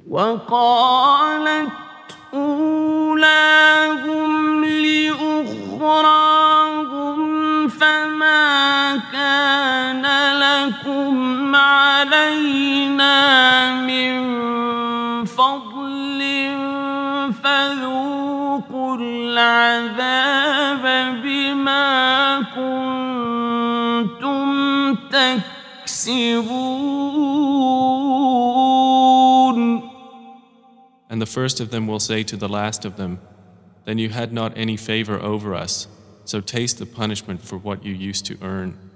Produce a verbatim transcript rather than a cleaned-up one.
وقالت أولاهم لأخراهم فما كان لكم علينا من فضل فذوقوا العذاب بما كنتم تكسبون. And the first of them will say to the last of them, then you had not any favor over us, so taste the punishment for what you used to earn.